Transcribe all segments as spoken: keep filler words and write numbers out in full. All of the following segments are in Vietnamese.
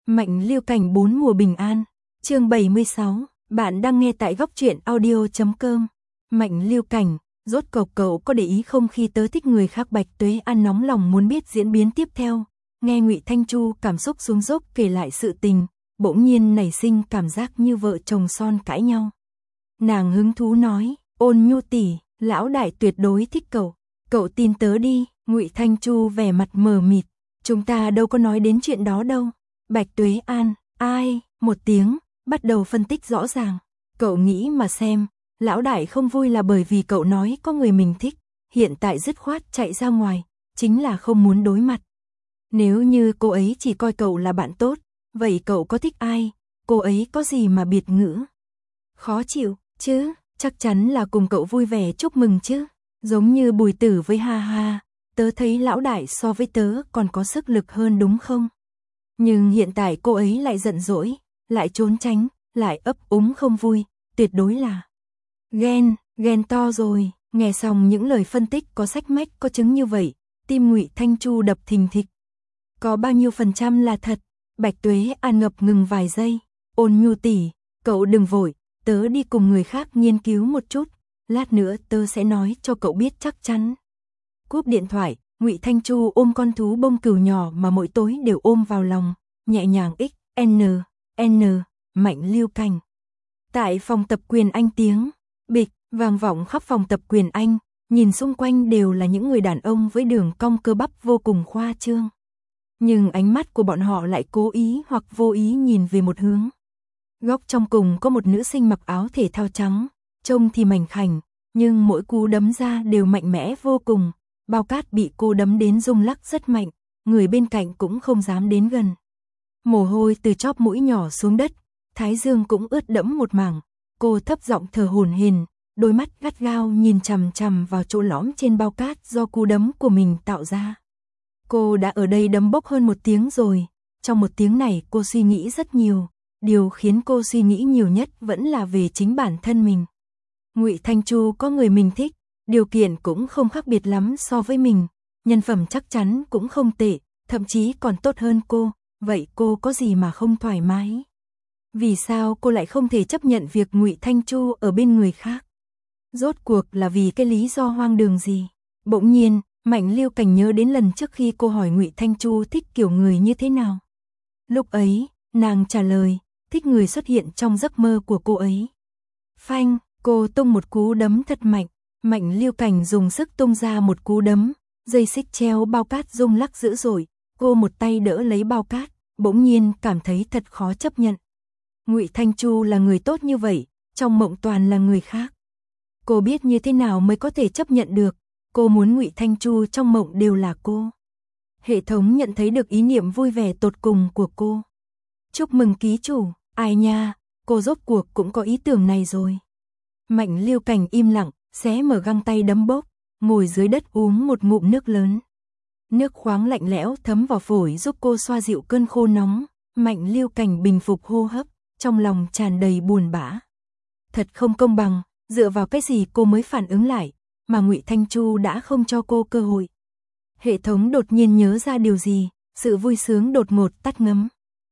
Mạnh Lưu Cảnh bốn mùa bình an, chương bảy mươi sáu, bạn đang nghe tại góc truyện audio chấm com. Mạnh Lưu Cảnh, rốt cộc cậu có để ý không khi tớ thích người khác? Bạch Tuế An nóng lòng muốn biết diễn biến tiếp theo, nghe Ngụy Thanh Chu cảm xúc xuống dốc kể lại sự tình, bỗng nhiên nảy sinh cảm giác như vợ chồng son cãi nhau. Nàng hứng thú nói, Ôn Nhu tỷ, lão đại tuyệt đối thích cậu, cậu tin tớ đi. Ngụy Thanh Chu vẻ mặt mờ mịt, chúng ta đâu có nói đến chuyện đó đâu. Bạch Tuế An, ai, một tiếng, bắt đầu phân tích rõ ràng. Cậu nghĩ mà xem, lão đại không vui là bởi vì cậu nói có người mình thích, hiện tại dứt khoát chạy ra ngoài, chính là không muốn đối mặt. Nếu như cô ấy chỉ coi cậu là bạn tốt, vậy cậu có thích ai, cô ấy có gì mà biệt ngữ? Khó chịu, chứ, chắc chắn là cùng cậu vui vẻ chúc mừng chứ, giống như Bùi Tử với Ha Ha, tớ thấy lão đại so với tớ còn có sức lực hơn đúng không? Nhưng hiện tại cô ấy lại giận dỗi, lại trốn tránh, lại ấp úng không vui, tuyệt đối là ghen, ghen to rồi. Nghe xong những lời phân tích có sách mách có chứng như vậy, tim Ngụy Thanh Chu đập thình thịch. Có bao nhiêu phần trăm là thật? Bạch Tuế An ngập ngừng vài giây, Ôn Nhu tỷ, cậu đừng vội, tớ đi cùng người khác nghiên cứu một chút, lát nữa tớ sẽ nói cho cậu biết chắc chắn. Cúp điện thoại, Ngụy Thanh Chu ôm con thú bông cừu nhỏ mà mỗi tối đều ôm vào lòng, nhẹ nhàng x n n Mạnh Lưu Cảnh. Tại phòng tập quyền Anh tiếng bịch vang vọng khắp phòng tập quyền Anh, nhìn xung quanh đều là những người đàn ông với đường cong cơ bắp vô cùng khoa trương. Nhưng ánh mắt của bọn họ lại cố ý hoặc vô ý nhìn về một hướng. Góc trong cùng có một nữ sinh mặc áo thể thao trắng, trông thì mảnh khảnh, nhưng mỗi cú đấm ra đều mạnh mẽ vô cùng. Bao cát bị cô đấm đến rung lắc rất mạnh, người bên cạnh cũng không dám đến gần. Mồ hôi từ chóp mũi nhỏ xuống đất, thái dương cũng ướt đẫm một mảng. Cô thấp giọng thở hổn hển, đôi mắt gắt gao nhìn chằm chằm vào chỗ lõm trên bao cát do cú đấm của mình tạo ra. Cô đã ở đây đấm bốc hơn một tiếng rồi, trong một tiếng này cô suy nghĩ rất nhiều, điều khiến cô suy nghĩ nhiều nhất vẫn là về chính bản thân mình. Ngụy Thanh Chu có người mình thích, điều kiện cũng không khác biệt lắm so với mình, nhân phẩm chắc chắn cũng không tệ, thậm chí còn tốt hơn cô, vậy cô có gì mà không thoải mái? Vì sao cô lại không thể chấp nhận việc Ngụy Thanh Chu ở bên người khác? Rốt cuộc là vì cái lý do hoang đường gì? Bỗng nhiên, Mạnh Lưu Cảnh nhớ đến lần trước khi cô hỏi Ngụy Thanh Chu thích kiểu người như thế nào. Lúc ấy, nàng trả lời, thích người xuất hiện trong giấc mơ của cô ấy. Phanh, cô tung một cú đấm thật mạnh. Mạnh Lưu Cảnh dùng sức tung ra một cú đấm, dây xích treo bao cát rung lắc dữ dội, cô một tay đỡ lấy bao cát, bỗng nhiên cảm thấy thật khó chấp nhận. Ngụy Thanh Chu là người tốt như vậy, trong mộng toàn là người khác. Cô biết như thế nào mới có thể chấp nhận được, cô muốn Ngụy Thanh Chu trong mộng đều là cô. Hệ thống nhận thấy được ý niệm vui vẻ tột cùng của cô. Chúc mừng ký chủ, ai nha, cô rốt cuộc cũng có ý tưởng này rồi. Mạnh Lưu Cảnh im lặng, xé mở găng tay đấm bốc, ngồi dưới đất uống một ngụm nước lớn. Nước khoáng lạnh lẽo thấm vào phổi giúp cô xoa dịu cơn khô nóng. Mạnh Lưu Cảnh bình phục hô hấp, trong lòng tràn đầy buồn bã. Thật không công bằng, dựa vào cái gì cô mới phản ứng lại, mà Ngụy Thanh Chu đã không cho cô cơ hội. Hệ thống đột nhiên nhớ ra điều gì, sự vui sướng đột ngột tắt ngấm.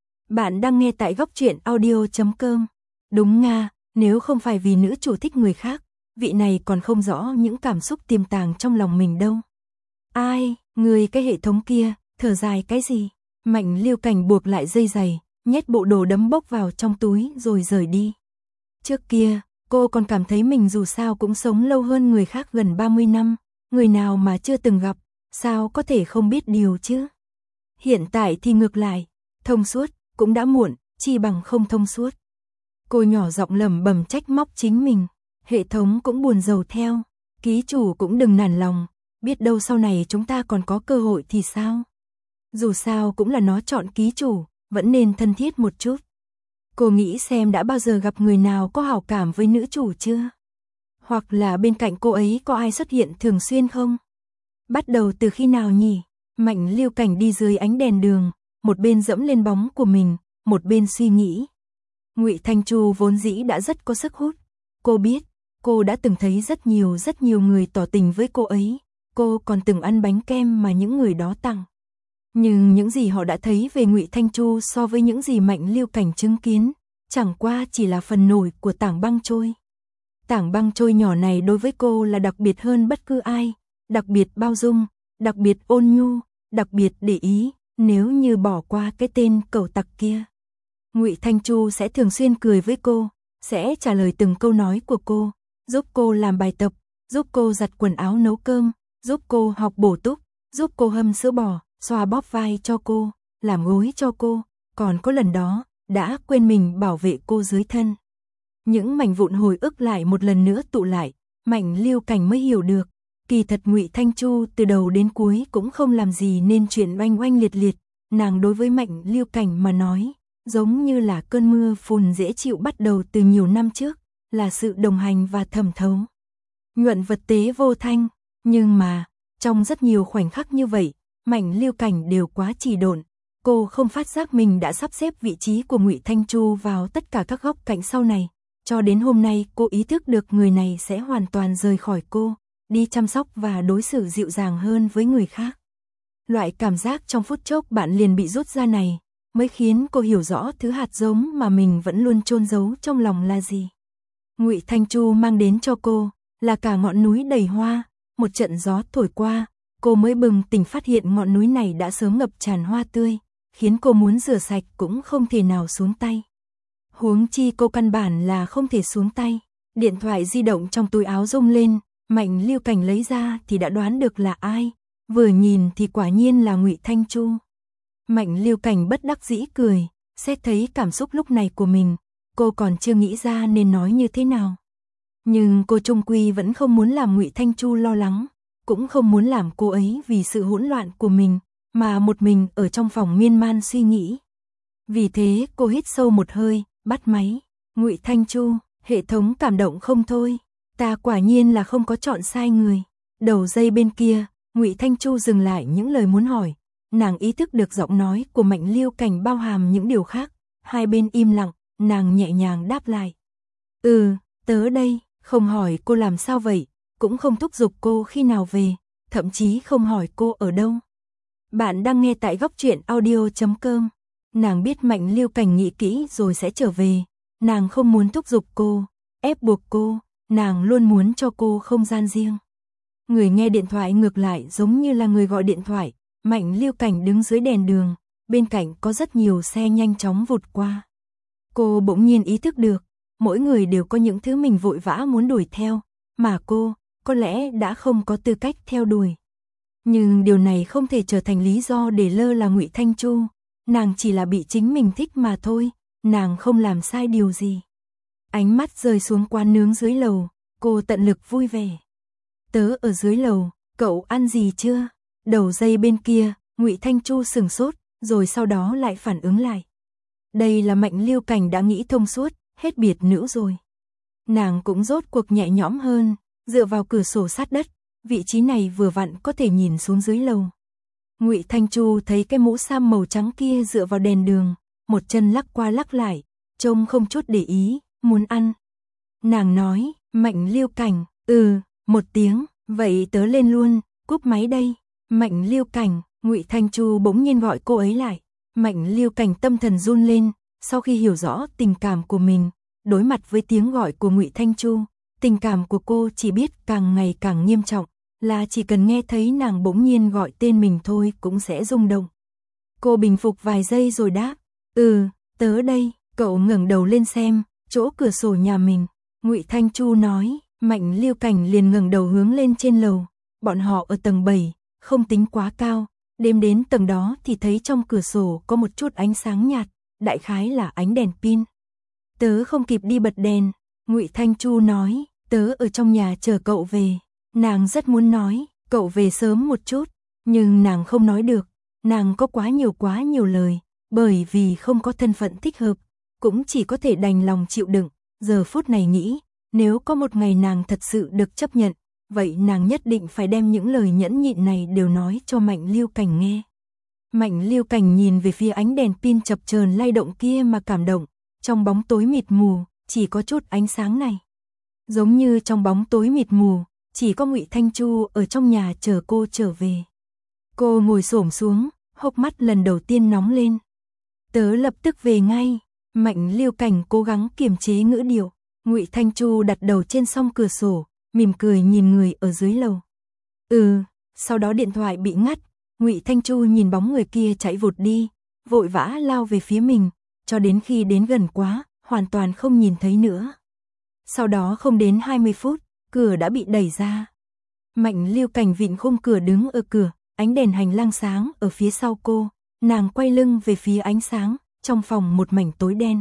Bạn đang nghe tại góc truyện audio chấm com. Đúng nga, nếu không phải vì nữ chủ thích người khác, vị này còn không rõ những cảm xúc tiềm tàng trong lòng mình đâu. Ai, người cái hệ thống kia, thở dài cái gì? Mạnh Lưu Cảnh buộc lại dây giày, nhét bộ đồ đấm bốc vào trong túi rồi rời đi. Trước kia, cô còn cảm thấy mình dù sao cũng sống lâu hơn người khác gần ba mươi năm, người nào mà chưa từng gặp, sao có thể không biết điều chứ? Hiện tại thì ngược lại, thông suốt, cũng đã muộn, chi bằng không thông suốt. Cô nhỏ giọng lẩm bẩm trách móc chính mình. Hệ thống cũng buồn rầu theo, ký chủ cũng đừng nản lòng, biết đâu sau này chúng ta còn có cơ hội thì sao? Dù sao cũng là nó chọn ký chủ, vẫn nên thân thiết một chút. Cô nghĩ xem đã bao giờ gặp người nào có hảo cảm với nữ chủ chưa? Hoặc là bên cạnh cô ấy có ai xuất hiện thường xuyên không? Bắt đầu từ khi nào nhỉ? Mạnh Lưu Cảnh đi dưới ánh đèn đường, một bên dẫm lên bóng của mình, một bên suy nghĩ. Ngụy Thanh Chu vốn dĩ đã rất có sức hút. Cô biết, cô đã từng thấy rất nhiều rất nhiều người tỏ tình với cô ấy, cô còn từng ăn bánh kem mà những người đó tặng. Nhưng những gì họ đã thấy về Ngụy Thanh Chu so với những gì Mạnh Lưu Cảnh chứng kiến, chẳng qua chỉ là phần nổi của tảng băng trôi. Tảng băng trôi nhỏ này đối với cô là đặc biệt hơn bất cứ ai, đặc biệt bao dung, đặc biệt ôn nhu, đặc biệt để ý, nếu như bỏ qua cái tên cẩu tặc kia. Ngụy Thanh Chu sẽ thường xuyên cười với cô, sẽ trả lời từng câu nói của cô, giúp cô làm bài tập, giúp cô giặt quần áo nấu cơm, giúp cô học bổ túc, giúp cô hâm sữa bò, xoa bóp vai cho cô, làm gối cho cô, còn có lần đó, đã quên mình bảo vệ cô dưới thân. Những mảnh vụn hồi ức lại một lần nữa tụ lại, Mạnh Lưu Cảnh mới hiểu được, kỳ thật Ngụy Thanh Chu từ đầu đến cuối cũng không làm gì nên chuyện oanh oanh liệt liệt, nàng đối với Mạnh Lưu Cảnh mà nói, giống như là cơn mưa phùn dễ chịu bắt đầu từ nhiều năm trước, là sự đồng hành và thẩm thấu. Nhuận vật tế vô thanh, nhưng mà, trong rất nhiều khoảnh khắc như vậy, Mạnh Lưu Cảnh đều quá trì độn, cô không phát giác mình đã sắp xếp vị trí của Ngụy Thanh Chu vào tất cả các góc cạnh sau này, cho đến hôm nay cô ý thức được người này sẽ hoàn toàn rời khỏi cô, đi chăm sóc và đối xử dịu dàng hơn với người khác. Loại cảm giác trong phút chốc bạn liền bị rút ra này, mới khiến cô hiểu rõ thứ hạt giống mà mình vẫn luôn chôn giấu trong lòng là gì. Ngụy Thanh Chu mang đến cho cô, là cả ngọn núi đầy hoa, một trận gió thổi qua, cô mới bừng tỉnh phát hiện ngọn núi này đã sớm ngập tràn hoa tươi, khiến cô muốn rửa sạch cũng không thể nào xuống tay. Huống chi cô căn bản là không thể xuống tay, điện thoại di động trong túi áo rung lên, Mạnh Lưu Cảnh lấy ra thì đã đoán được là ai, vừa nhìn thì quả nhiên là Ngụy Thanh Chu. Mạnh Lưu Cảnh bất đắc dĩ cười, xét thấy cảm xúc lúc này của mình, cô còn chưa nghĩ ra nên nói như thế nào. Nhưng cô chung quy vẫn không muốn làm Ngụy Thanh Chu lo lắng, cũng không muốn làm cô ấy vì sự hỗn loạn của mình, mà một mình ở trong phòng miên man suy nghĩ. Vì thế cô hít sâu một hơi, bắt máy. Ngụy Thanh Chu, hệ thống cảm động không thôi, ta quả nhiên là không có chọn sai người. Đầu dây bên kia, Ngụy Thanh Chu dừng lại những lời muốn hỏi, nàng ý thức được giọng nói của Mạnh Lưu Cảnh bao hàm những điều khác, hai bên im lặng, nàng nhẹ nhàng đáp lại. Ừ, tớ đây, không hỏi cô làm sao vậy, cũng không thúc giục cô khi nào về, thậm chí không hỏi cô ở đâu. Bạn đang nghe tại góc truyện audio chấm com. Nàng biết Mạnh Lưu Cảnh nghĩ kỹ rồi sẽ trở về, nàng không muốn thúc giục cô, ép buộc cô, nàng luôn muốn cho cô không gian riêng. Người nghe điện thoại ngược lại giống như là người gọi điện thoại, Mạnh Lưu Cảnh đứng dưới đèn đường, bên cạnh có rất nhiều xe nhanh chóng vụt qua. Cô bỗng nhiên ý thức được, mỗi người đều có những thứ mình vội vã muốn đuổi theo, mà cô, có lẽ đã không có tư cách theo đuổi. Nhưng điều này không thể trở thành lý do để lơ là Ngụy Thanh Chu, nàng chỉ là bị chính mình thích mà thôi, nàng không làm sai điều gì. Ánh mắt rơi xuống quán nướng dưới lầu, cô tận lực vui vẻ. Tớ ở dưới lầu, cậu ăn gì chưa? Đầu dây bên kia, Ngụy Thanh Chu sừng sốt, rồi sau đó lại phản ứng lại. Đây là Mạnh Lưu Cảnh đã nghĩ thông suốt, hết biệt nữ rồi. Nàng cũng rốt cuộc nhẹ nhõm hơn, dựa vào cửa sổ sát đất, vị trí này vừa vặn có thể nhìn xuống dưới lầu. Ngụy Thanh Chu thấy cái mũ sam màu trắng kia dựa vào đèn đường, một chân lắc qua lắc lại, trông không chút để ý, muốn ăn. Nàng nói, Mạnh Lưu Cảnh, ừ, một tiếng, vậy tớ lên luôn, cúp máy đây. Mạnh Lưu Cảnh, Ngụy Thanh Chu bỗng nhiên gọi cô ấy lại. Mạnh Lưu Cảnh tâm thần run lên, sau khi hiểu rõ tình cảm của mình, đối mặt với tiếng gọi của Ngụy Thanh Chu, tình cảm của cô chỉ biết càng ngày càng nghiêm trọng, là chỉ cần nghe thấy nàng bỗng nhiên gọi tên mình thôi cũng sẽ rung động. Cô bình phục vài giây rồi đáp, ừ, tớ đây. Cậu ngẩng đầu lên xem, chỗ cửa sổ nhà mình. Ngụy Thanh Chu nói, Mạnh Lưu Cảnh liền ngẩng đầu hướng lên trên lầu. Bọn họ ở tầng bảy, không tính quá cao. Đêm đến tầng đó thì thấy trong cửa sổ có một chút ánh sáng nhạt, đại khái là ánh đèn pin. Tớ không kịp đi bật đèn. Ngụy Thanh Chu nói, tớ ở trong nhà chờ cậu về. Nàng rất muốn nói, cậu về sớm một chút, nhưng nàng không nói được. Nàng có quá nhiều quá nhiều lời, bởi vì không có thân phận thích hợp, cũng chỉ có thể đành lòng chịu đựng. Giờ phút này nghĩ, nếu có một ngày nàng thật sự được chấp nhận, vậy nàng nhất định phải đem những lời nhẫn nhịn này đều nói cho Mạnh Lưu Cảnh nghe. Mạnh Lưu Cảnh nhìn về phía ánh đèn pin chập chờn lay động kia mà cảm động, trong bóng tối mịt mù, chỉ có chút ánh sáng này. Giống như trong bóng tối mịt mù, chỉ có Ngụy Thanh Chu ở trong nhà chờ cô trở về. Cô ngồi xổm xuống, hốc mắt lần đầu tiên nóng lên. Tớ lập tức về ngay. Mạnh Lưu Cảnh cố gắng kiềm chế ngữ điệu. Ngụy Thanh Chu đặt đầu trên song cửa sổ, mỉm cười nhìn người ở dưới lầu. Ừ, sau đó điện thoại bị ngắt, Ngụy Thanh Chu nhìn bóng người kia chạy vụt đi, vội vã lao về phía mình, cho đến khi đến gần quá, hoàn toàn không nhìn thấy nữa. Sau đó không đến hai mươi phút, cửa đã bị đẩy ra. Mạnh Lưu Cảnh vịn khung cửa đứng ở cửa, ánh đèn hành lang sáng ở phía sau cô, nàng quay lưng về phía ánh sáng, trong phòng một mảnh tối đen.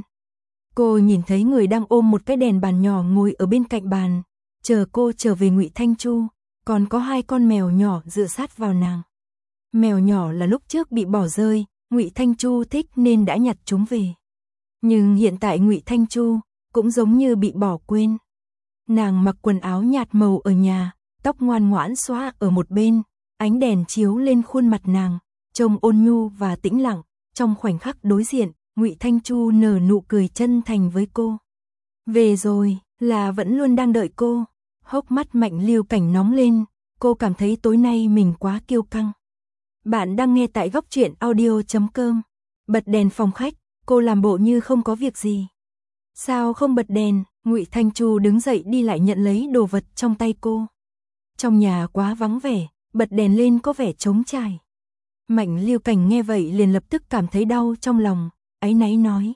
Cô nhìn thấy người đang ôm một cái đèn bàn nhỏ ngồi ở bên cạnh bàn, chờ cô trở về Ngụy Thanh Chu, còn có hai con mèo nhỏ dựa sát vào nàng. Mèo nhỏ là lúc trước bị bỏ rơi, Ngụy Thanh Chu thích nên đã nhặt chúng về. Nhưng hiện tại Ngụy Thanh Chu cũng giống như bị bỏ quên. Nàng mặc quần áo nhạt màu ở nhà, tóc ngoan ngoãn xõa ở một bên, ánh đèn chiếu lên khuôn mặt nàng, trông ôn nhu và tĩnh lặng. Trong khoảnh khắc đối diện, Ngụy Thanh Chu nở nụ cười chân thành với cô. Về rồi, là vẫn luôn đang đợi cô. Hốc mắt Mạnh Lưu Cảnh nóng lên, cô cảm thấy tối nay mình quá kiêu căng. Bạn đang nghe tại góc truyện audio chấm com. Bật đèn phòng khách, cô làm bộ như không có việc gì. Sao không bật đèn? Ngụy Thanh Chu đứng dậy đi lại nhận lấy đồ vật trong tay cô. Trong nhà quá vắng vẻ, bật đèn lên có vẻ trống trải. Mạnh Lưu Cảnh nghe vậy liền lập tức cảm thấy đau trong lòng, áy náy nói.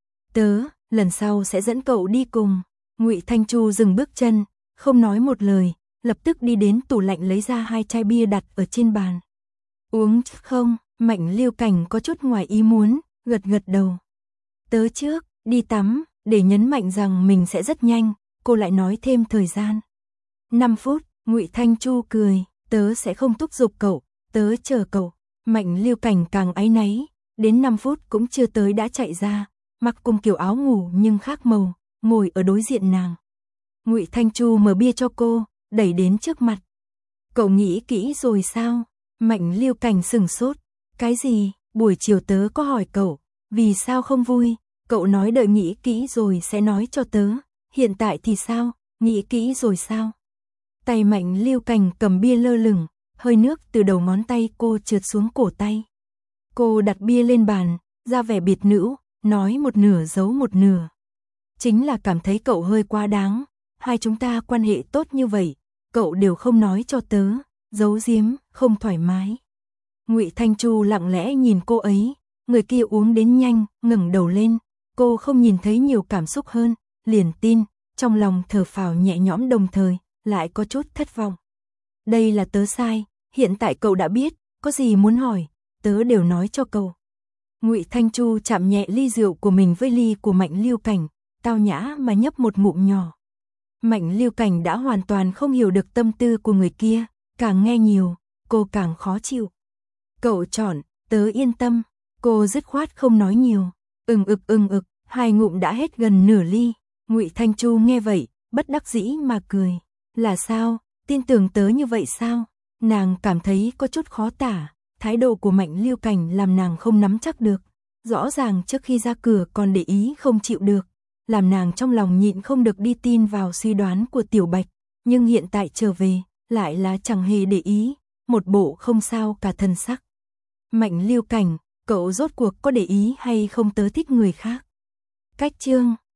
Tớ, lần sau sẽ dẫn cậu đi cùng. Ngụy Thanh Chu dừng bước chân, không nói một lời, lập tức đi đến tủ lạnh lấy ra hai chai bia đặt ở trên bàn. Uống không? Mạnh Lưu Cảnh có chút ngoài ý muốn, gật gật đầu. Tớ trước, đi tắm, để nhấn mạnh rằng mình sẽ rất nhanh, cô lại nói thêm thời gian. năm phút, Ngụy Thanh Chu cười, tớ sẽ không thúc giục cậu, tớ chờ cậu. Mạnh Lưu Cảnh càng áy náy, đến năm phút cũng chưa tới đã chạy ra, mặc cùng kiểu áo ngủ nhưng khác màu, ngồi ở đối diện nàng. Ngụy Thanh Chu mở bia cho cô, đẩy đến trước mặt. Cậu nghĩ kỹ rồi sao? Mạnh Lưu Cảnh sừng sốt. Cái gì? Buổi chiều tớ có hỏi cậu, vì sao không vui? Cậu nói đợi nghĩ kỹ rồi sẽ nói cho tớ. Hiện tại thì sao? Nghĩ kỹ rồi sao? Tay Mạnh Lưu Cảnh cầm bia lơ lửng, hơi nước từ đầu ngón tay cô trượt xuống cổ tay. Cô đặt bia lên bàn, ra vẻ biệt nữ, nói một nửa giấu một nửa. Chính là cảm thấy cậu hơi quá đáng, hai chúng ta quan hệ tốt như vậy, cậu đều không nói cho tớ, giấu giếm, không thoải mái. Ngụy Thanh Chu lặng lẽ nhìn cô ấy, người kia uống đến nhanh, ngẩng đầu lên, cô không nhìn thấy nhiều cảm xúc hơn, liền tin, trong lòng thở phào nhẹ nhõm đồng thời, lại có chút thất vọng. Đây là tớ sai, hiện tại cậu đã biết, có gì muốn hỏi, tớ đều nói cho cậu. Ngụy Thanh Chu chạm nhẹ ly rượu của mình với ly của Mạnh Lưu Cảnh, tao nhã mà nhấp một ngụm nhỏ. Mạnh Lưu Cảnh đã hoàn toàn không hiểu được tâm tư của người kia, càng nghe nhiều, cô càng khó chịu. Cậu chọn, tớ yên tâm, cô dứt khoát không nói nhiều. Ừng ực ừng ực, hai ngụm đã hết gần nửa ly. Ngụy Thanh Chu nghe vậy, bất đắc dĩ mà cười. Là sao, tin tưởng tớ như vậy sao? Nàng cảm thấy có chút khó tả, thái độ của Mạnh Lưu Cảnh làm nàng không nắm chắc được. Rõ ràng trước khi ra cửa còn để ý không chịu được, làm nàng trong lòng nhịn không được đi tin vào suy đoán của Tiểu Bạch, nhưng hiện tại trở về, lại là chẳng hề để ý, một bộ không sao cả thần sắc. Mạnh Lưu Cảnh, cậu rốt cuộc có để ý hay không tớ thích người khác? Cách chương